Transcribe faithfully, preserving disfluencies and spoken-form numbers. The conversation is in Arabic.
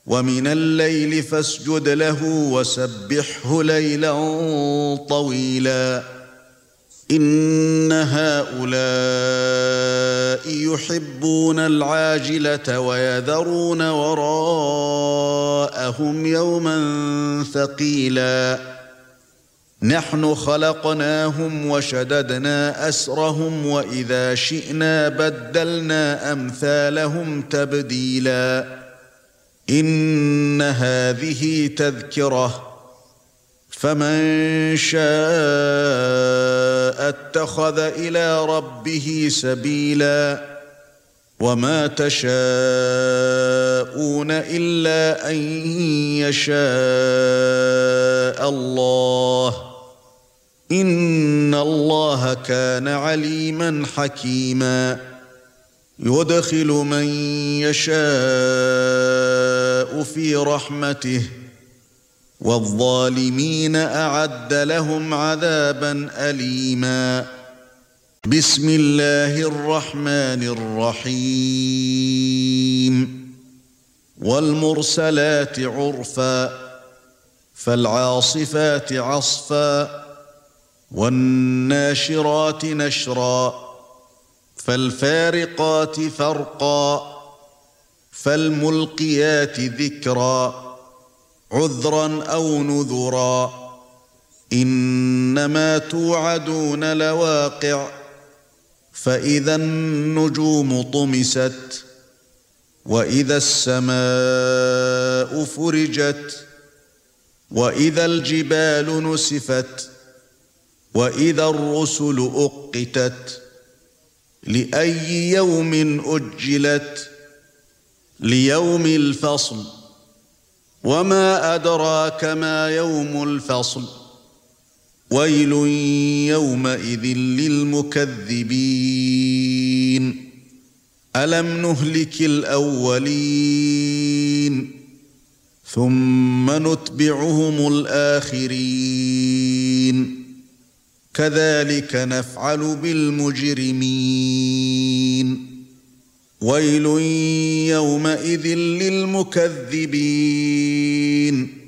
ومن الليل فاسجد له وسبحه ليلا طويلا إن هؤلاء يحبون العاجلة ويذرون وراءهم يوما ثقيلا نحن خلقناهم وشددنا أسرهم وإذا شئنا بدلنا أمثالهم تبديلا إن هذه تذكرة فمن شاء اتخذ إلى ربه سبيلا وما تشاءون إلا أن يشاء الله إن الله كان عليما حكيما يدخل من يشاء في رحمته والظالمين أعد لهم عذابا أليما بسم الله الرحمن الرحيم والمرسلات عرفا فالعاصفات عصفا والناشرات نشرا فالفارقات فرقا فالملقيات ذكرا عذرا أو نذرا إنما توعدون لواقع فإذا النجوم طمست وإذا السماء فرجت وإذا الجبال نسفت وإذا الرسل أقتت لأي يوم أجلت ليوم الفصل وما أدراك ما يوم الفصل ويل يومئذ للمكذبين ألم نهلك الأولين ثم نتبعهم الآخرين كذلك نفعل بالمجرمين ويل يومئذ للمكذبين